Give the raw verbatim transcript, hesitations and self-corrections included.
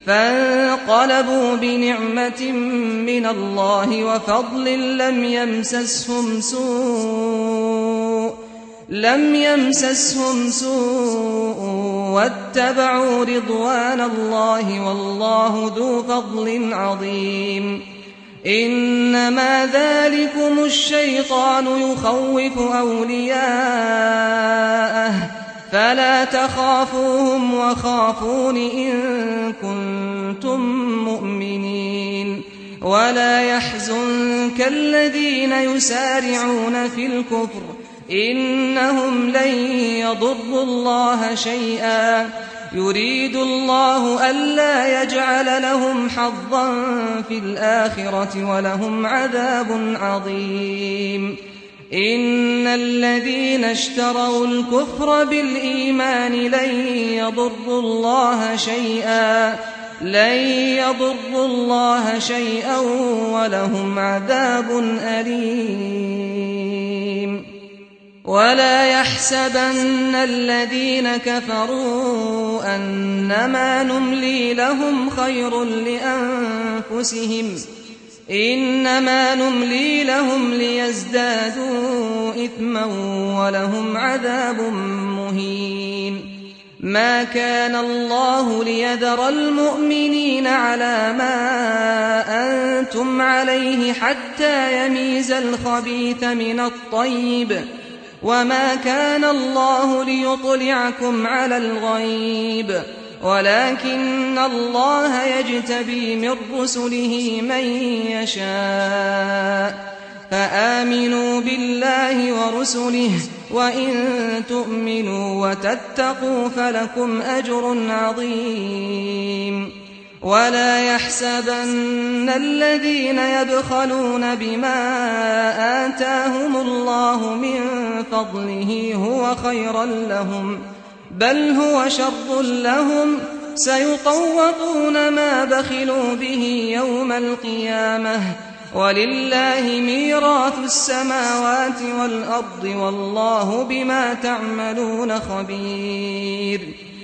فانقلبوا بنعمة من الله وفضل لم يمسسهم سوء لم يمسسهم سوء واتبعوا رضوان الله والله ذو فضل عظيم. إنما ذلكم الشيطان يخوف أولياءه فلا تخافوهم وخافون إن كنتم مؤمنين. ولا يحزنك الذين يسارعون في الكفر إنهم لن يضروا الله شيئا يريد الله ألا يجعل لهم حظا في الآخرة ولهم عذاب عظيم. إن الذين اشتروا الكفر بالإيمان لن يضروا الله شيئا لن يضروا الله شيئا ولهم عذاب أليم. ولا يحسبن الذين كفروا أنما نملي لهم خير لأنفسهم إنما نملي لهم ليزدادوا إثما ولهم عذاب مهين. ما كان الله ليذر المؤمنين على ما أنتم عليه حتى يميز الخبيث من الطيب وما كان الله ليطلعكم على الغيب ولكن الله يجتبي من رسله من يشاء. فآمنوا بالله ورسله وإن تؤمنوا وتتقوا فلكم أجر عظيم. ولا يحسبن الذين يبخلون بما آتاهم الله من فضله هو خيرا لهم بل هو شر لهم سيطوقون ما بخلوا به يوم القيامة ولله ميراث السماوات والأرض والله بما تعملون خبير.